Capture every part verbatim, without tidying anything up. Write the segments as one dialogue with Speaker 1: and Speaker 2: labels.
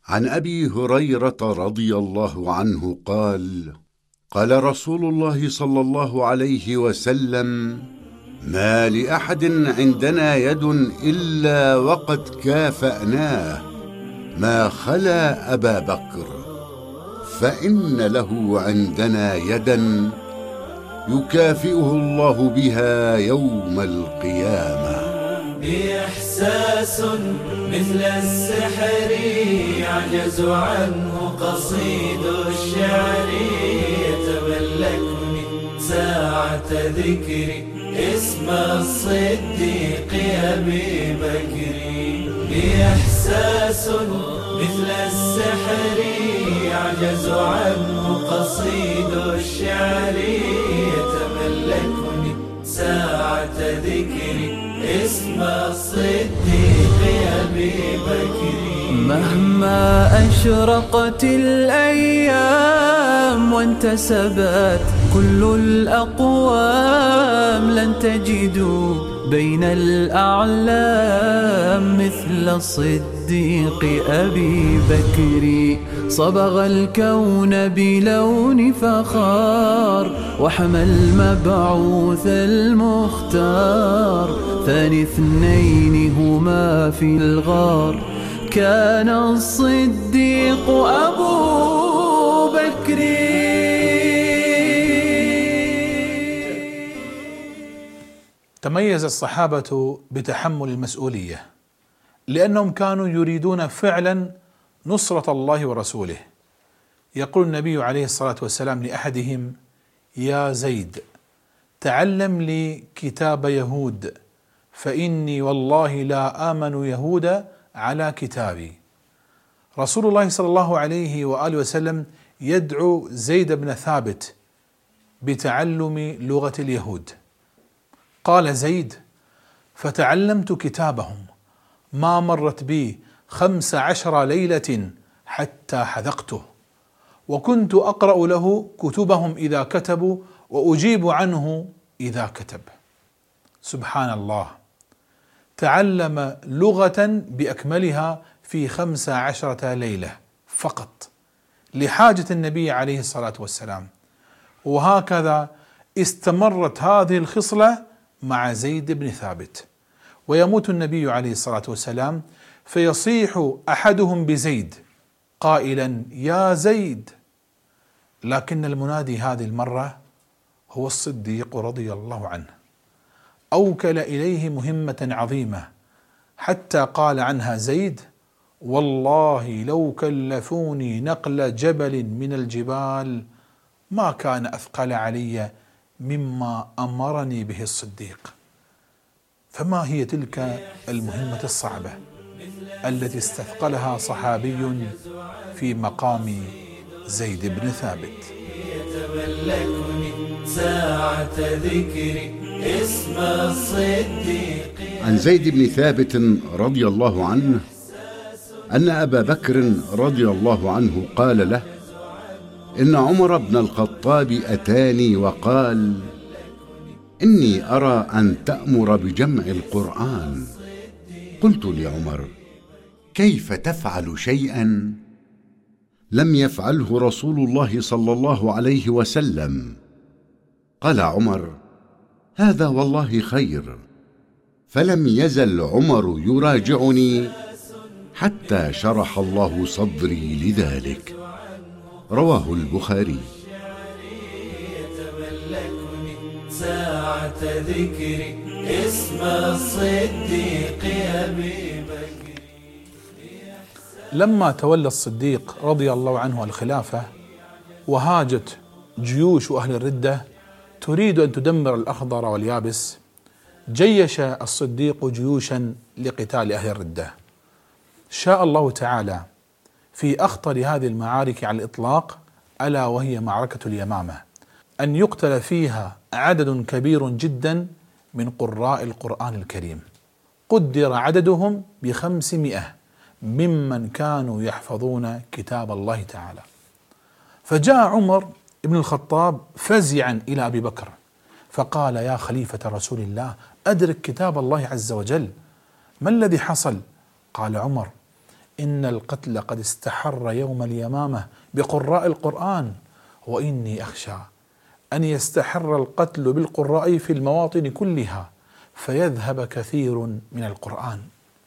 Speaker 1: عن أبي هريرة رضي الله عنه قال: قال رسول الله صلى الله عليه وسلم: ما لأحد عندنا يد إلا وقد كافأناه ما خلا أبا بكر، فإن له عندنا يدا يكافئه الله بها يوم القيامة.
Speaker 2: بإحساس مثل السحر يعجز عنه قصيد الشعر، يتملكني ساعة ذكري اسم الصديق أبي بكر. بإحساس مثل السحر يعجز عنه قصيد الشعر، يتملكني ساعة ذكري اسم الصديق أبي بكر.
Speaker 3: مهما أشرقت الأيام وانتسبت كل الأقوام، لن تجدوا بين الأعلام مثل الصديق أبي بكر. صبغ الكون بلون فخار وحمى المبعوث المختار، ثاني اثنين هما في الغار كان الصديق أبو بكر.
Speaker 4: تميز الصحابة بتحمل المسؤولية، لأنهم كانوا يريدون فعلا نصرة الله ورسوله. يقول النبي عليه الصلاة والسلام لأحدهم: يا زيد تعلم لي كتاب يهود، فإني والله لا آمن يهود على كتابي. رسول الله صلى الله عليه وآله وسلم يدعو زيد بن ثابت بتعلم لغة اليهود. قال زيد: فتعلمت كتابهم، ما مرت بي خمس عشر ليلة حتى حذقته، وكنت أقرأ له كتبهم إذا كتبوا وأجيب عنه إذا كتب. سبحان الله، تعلم لغة بأكملها في خمس عشرة ليلة فقط لحاجة النبي عليه الصلاة والسلام. وهكذا استمرت هذه الخصلة مع زيد بن ثابت. ويموت النبي عليه الصلاة والسلام فيصيح أحدهم بزيد قائلا: يا زيد، لكن المنادي هذه المرة هو الصديق رضي الله عنه. أوكل إليه مهمة عظيمة حتى قال عنها زيد: والله لو كلفوني نقل جبل من الجبال ما كان أثقل علي مما أمرني به الصديق. فما هي تلك المهمة الصعبة التي استثقلها صحابي في مقام زيد بن ثابت؟
Speaker 2: يتملكني ساعة ذكري اسم الصديق.
Speaker 1: عن زيد بن ثابت رضي الله عنه أن أبا بكر رضي الله عنه قال له: إن عمر بن الخطاب أتاني وقال: إني أرى أن تأمر بجمع القرآن. قلت لعمر: كيف تفعل شيئا لم يفعله رسول الله صلى الله عليه وسلم؟ قال عمر: هذا والله خير. فلم يزل عمر يراجعني حتى شرح الله صدري لذلك. رواه البخاري.
Speaker 2: يتملكني ساعة ذكري اسم الصديق أبي بكر.
Speaker 4: لما تولى الصديق رضي الله عنه الخلافة وهاجت جيوش أهل الردة تريد أن تدمر الأخضر واليابس، جيش الصديق جيوشا لقتال أهل الردة. شاء الله تعالى في أخطر هذه المعارك على الإطلاق، ألا وهي معركة اليمامة، أن يقتل فيها عدد كبير جدا من قراء القرآن الكريم، قدر عددهم بخمسمائة ممن كانوا يحفظون كتاب الله تعالى. فجاء عمر بن الخطاب فزعا إلى أبي بكر فقال: يا خليفة رسول الله، أدرك كتاب الله عز وجل، ما الذي حصل؟ قال عمر: إن القتل قد استحر يوم اليمامة بقراء القرآن، وإني أخشى أن يستحر القتل بالقراء في المواطن كلها فيذهب كثير من القرآن.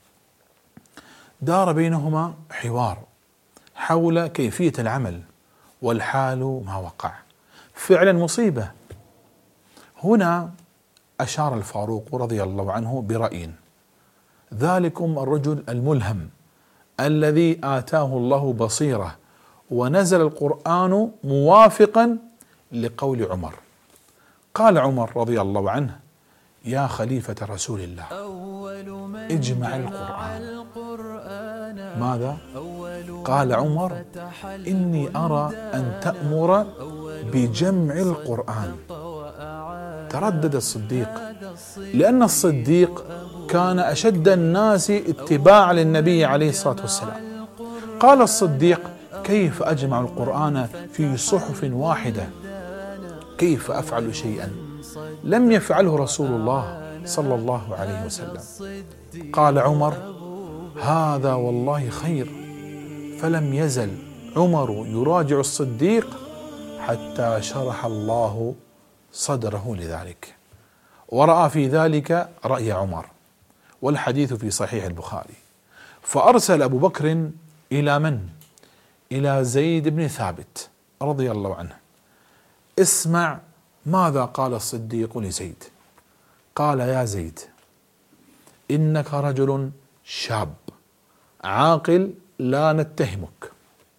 Speaker 4: دار بينهما حوار حول كيفية العمل، والحال ما وقع فعلا مصيبة. هنا أشار الفاروق رضي الله عنه برأي: ذلكم الرجل الملهم الذي آتاه الله بصيرة ونزل القرآن موافقا لقول عمر. قال عمر رضي الله عنه: يا خليفة رسول الله اجمع القرآن. ماذا؟ قال عمر: إني أرى أن تأمر بجمع القرآن. تردد الصديق، لأن الصديق كان أشد الناس اتباعا للنبي عليه الصلاة والسلام. قال الصديق: كيف أجمع القرآن في صحف واحدة؟ كيف أفعل شيئا لم يفعله رسول الله صلى الله عليه وسلم؟ قال عمر: هذا والله خير. فلم يزل عمر يراجع الصديق حتى شرح الله صدره لذلك، ورأى في ذلك رأي عمر، والحديث في صحيح البخاري. فأرسل أبو بكر إلى من؟ إلى زيد بن ثابت رضي الله عنه: اسمع ماذا قال الصديق لزيد. قال: يا زيد، إنك رجل شاب عاقل لا نتهمك.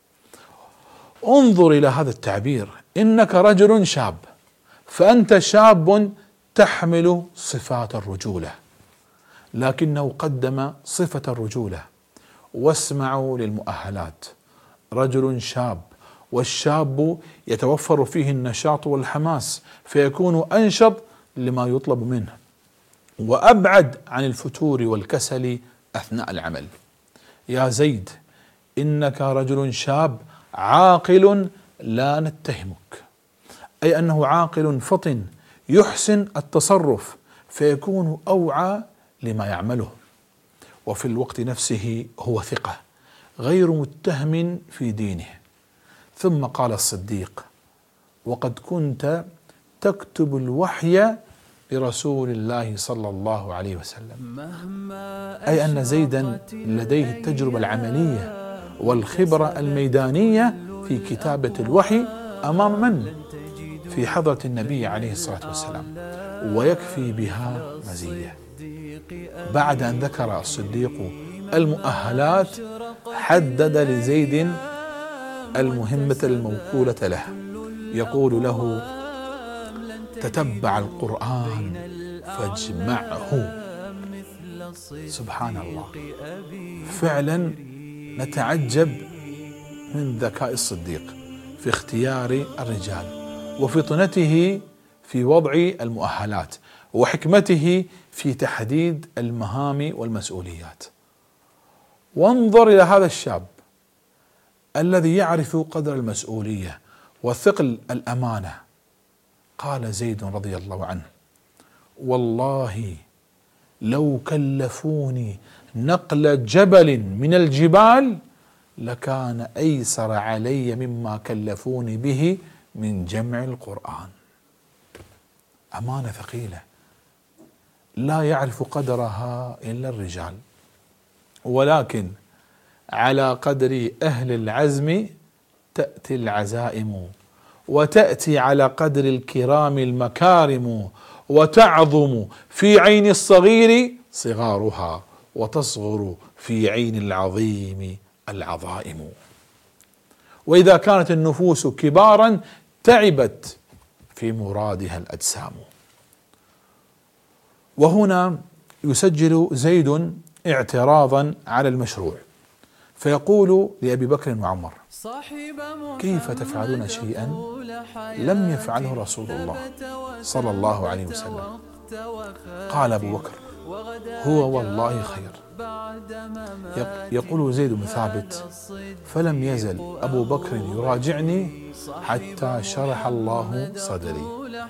Speaker 4: انظر إلى هذا التعبير: إنك رجل شاب، فأنت شاب تحمل صفات الرجولة، لكنه قدم صفة الرجولة. واسمعوا للمؤهلات: رجل شاب، والشاب يتوفر فيه النشاط والحماس فيكون أنشط لما يطلب منه، وأبعد عن الفتور والكسل أثناء العمل. يا زيد، إنك رجل شاب عاقل لا نتهمك، أي أنه عاقل فطن يحسن التصرف فيكون أوعى لما يعمله، وفي الوقت نفسه هو ثقة غير متهم في دينه. ثم قال الصديق: وقد كنت تكتب الوحي لرسول الله صلى الله عليه وسلم، أي أن زيدا لديه التجربة العملية والخبرة الميدانية في كتابة الوحي أمام من؟ في حضرة النبي عليه الصلاة والسلام، ويكفي بها مزية. بعد أن ذكر الصديق المؤهلات حدد لزيد المهمة الموكولة له، يقول له: تتبع القرآن فاجمعه. سبحان الله، فعلا نتعجب من ذكاء الصديق في اختيار الرجال، وفطنته في وضع المؤهلات، وحكمته في تحديد المهام والمسؤوليات. وانظر إلى هذا الشاب الذي يعرف قدر المسؤولية وثقل الأمانة. قال زيد رضي الله عنه: والله لو كلفوني نقل جبل من الجبال لكان أيسر علي مما كلفوني به من جمع القرآن. أمانة ثقيلة لا يعرف قدرها إلا الرجال، ولكن على قدر أهل العزم تأتي العزائم، وتأتي على قدر الكرام المكارم، وتعظم في عين الصغير صغارها، وتصغر في عين العظيم العظائم. وإذا كانت النفوس كبارا تعبت في مرادها الأجسام. وهنا يسجل زيد اعتراضا على المشروع، فيقول لأبي بكر وعمر: كيف تفعلون شيئا لم يفعله رسول الله صلى الله عليه وسلم؟ قال أبو بكر: هو والله خير. يقول زيد بن ثابت: فلم يزل أبو بكر يراجعني حتى شرح الله صدري،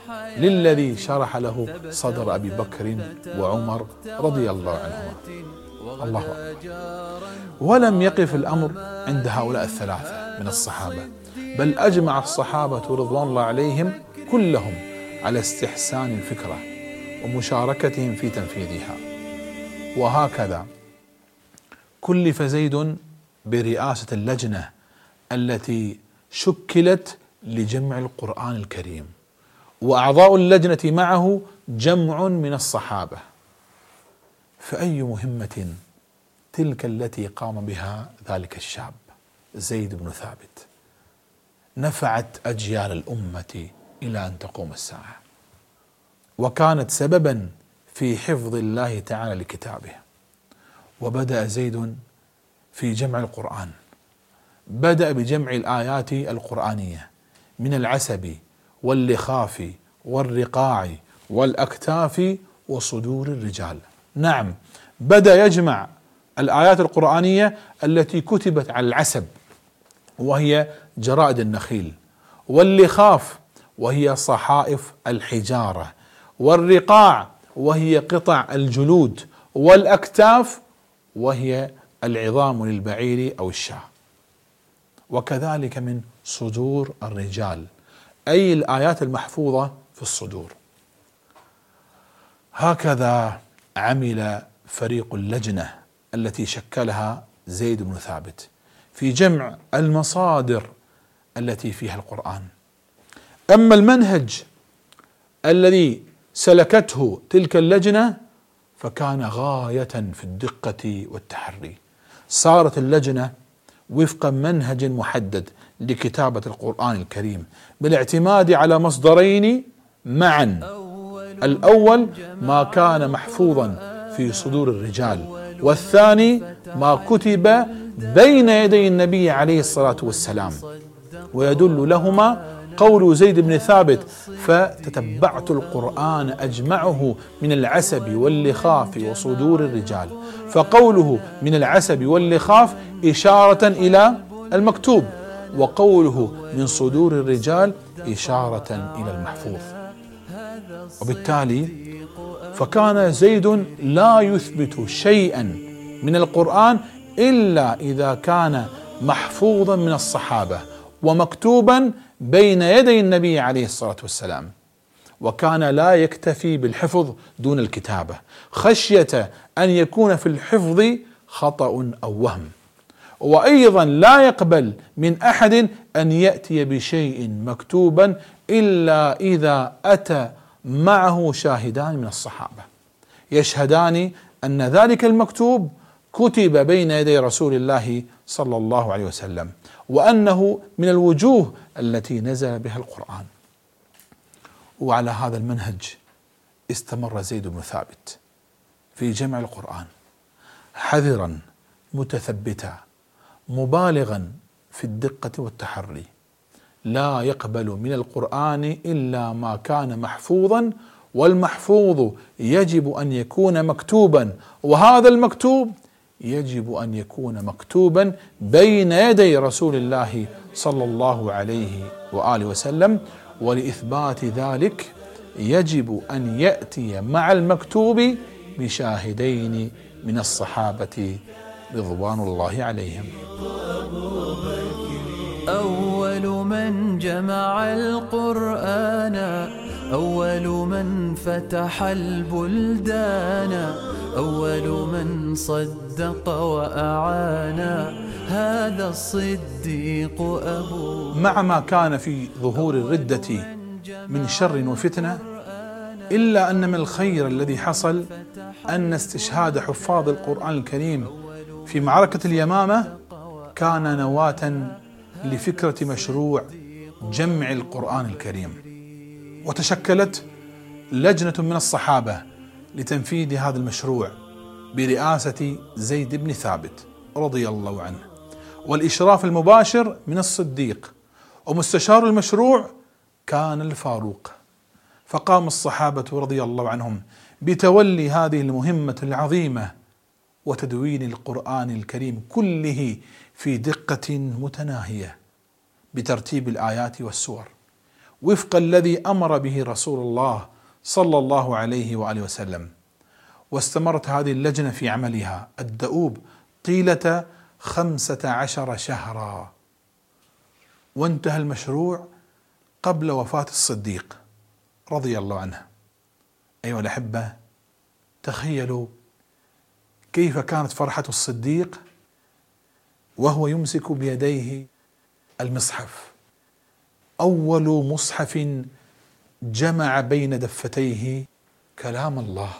Speaker 4: للذي شرح له صدر أبي بكر وعمر رضي الله عنهما. الله أكبر. ولم يقف الأمر عند هؤلاء الثلاثة من الصحابة، بل أجمع الصحابة رضوان الله عليهم كلهم على استحسان الفكرة ومشاركتهم في تنفيذها. وهكذا كلف زيد برئاسة اللجنة التي شكلت لجمع القرآن الكريم، وأعضاء اللجنة معه جمع من الصحابة. فأي مهمة تلك التي قام بها ذلك الشاب زيد بن ثابت، نفعت أجيال الأمة إلى أن تقوم الساعة، وكانت سببا في حفظ الله تعالى لكتابه. وبدأ زيد في جمع القرآن، بدأ بجمع الآيات القرآنية من العسب واللخاف والرقاع والأكتاف وصدور الرجال. نعم، بدأ يجمع الآيات القرآنية التي كتبت على العسب وهي جرائد النخيل، واللخاف وهي صحائف الحجارة، والرقاع وهي قطع الجلود، والأكتاف وهي العظام للبعير أو الشاة. وكذلك من صدور الرجال، أي الآيات المحفوظة في الصدور. هكذا عمل فريق اللجنة التي شكلها زيد بن ثابت في جمع المصادر التي فيها القرآن. أما المنهج الذي سلكته تلك اللجنة فكان غاية في الدقة والتحري. صارت اللجنة وفق منهج محدد لكتابة القرآن الكريم بالاعتماد على مصدرين معا: الأول ما كان محفوظا في صدور الرجال، والثاني ما كتب بين يدي النبي عليه الصلاة والسلام. ويدل لهما قول زيد بن ثابت: فتتبعت القرآن أجمعه من العسب واللخاف وصدور الرجال. فقوله من العسب واللخاف إشارة إلى المكتوب، وقوله من صدور الرجال إشارة إلى المحفوظ. وبالتالي فكان زيد لا يثبت شيئا من القرآن إلا إذا كان محفوظا من الصحابة ومكتوبا بين يدي النبي عليه الصلاة والسلام. وكان لا يكتفي بالحفظ دون الكتابة خشية أن يكون في الحفظ خطأ أو وهم. وأيضا لا يقبل من أحد أن يأتي بشيء مكتوبا إلا إذا أتى معه شاهدان من الصحابة يشهدان أن ذلك المكتوب كتب بين يدي رسول الله صلى الله عليه وسلم، وأنه من الوجوه التي نزل بها القرآن. وعلى هذا المنهج استمر زيد بن ثابت في جمع القرآن حذرا متثبتا مبالغا في الدقة والتحري، لا يقبل من القرآن إلا ما كان محفوظا، والمحفوظ يجب أن يكون مكتوبا، وهذا المكتوب يجب أن يكون مكتوبا بين يدي رسول الله صلى الله عليه وآله وسلم. ولإثبات ذلك يجب أن يأتي مع المكتوب بشاهدين من الصحابة رضوان الله عليهم.
Speaker 3: أول من جمع القرآن، أول من فتح البلدان، أول من صدق وأعان، هذا الصديق أبو.
Speaker 4: مع ما كان في ظهور الردة من شر وفتنة، إلا أن من الخير الذي حصل أن استشهاد حفاظ القرآن الكريم في معركة اليمامة كان نواة لفكرة مشروع جمع القرآن الكريم، وتشكلت لجنة من الصحابة لتنفيذ هذا المشروع برئاسة زيد بن ثابت رضي الله عنه، والإشراف المباشر من الصديق، ومستشار المشروع كان الفاروق. فقام الصحابة رضي الله عنهم بتولي هذه المهمة العظيمة وتدوين القرآن الكريم كله في دقة متناهية بترتيب الآيات والسور وفق الذي أمر به رسول الله صلى الله عليه وآله وسلم. واستمرت هذه اللجنة في عملها الدؤوب طيلة خمسة عشر شهرا، وانتهى المشروع قبل وفاة الصديق رضي الله عنه. أيها الأحبة، تخيلوا كيف كانت فرحة الصديق وهو يمسك بيديه المصحف، أول مصحف جمع بين دفتيه كلام الله.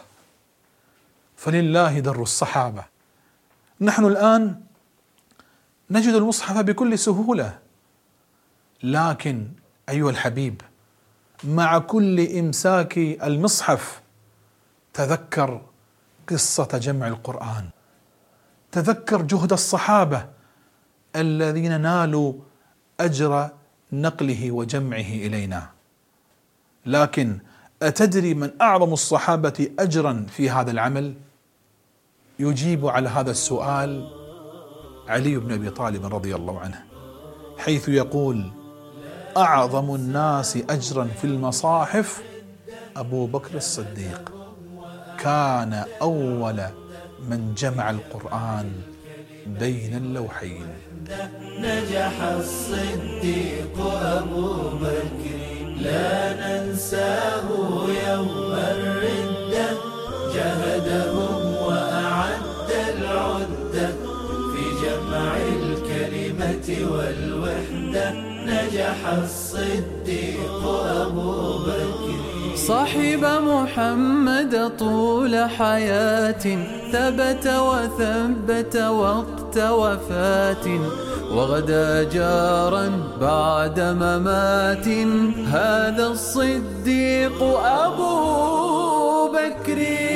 Speaker 4: فلله در الصحابة. نحن الآن نجد المصحف بكل سهولة، لكن أيها الحبيب، مع كل إمساك المصحف تذكر قصة جمع القرآن، تذكر جهد الصحابة الذين نالوا أجر نقله وجمعه إلينا. لكن أتدري من أعظم الصحابة أجرا في هذا العمل؟ يجيب على هذا السؤال علي بن أبي طالب رضي الله عنه، حيث يقول: أعظم الناس أجرا في المصاحف أبو بكر الصديق، كان أول من جمع القرآن بين اللوحين.
Speaker 2: نجح الصديق أبو بكر لا ننساه يوم الردة، جهدهم وأعد العدة في جمع الكلمة والوحدة. نجح الصديق أبو بكر
Speaker 3: صاحب محمد طول حياة، ثبت وثبت وقت وفاة، وغدا جارا بعد ممات. هذا الصديق أبو بكر.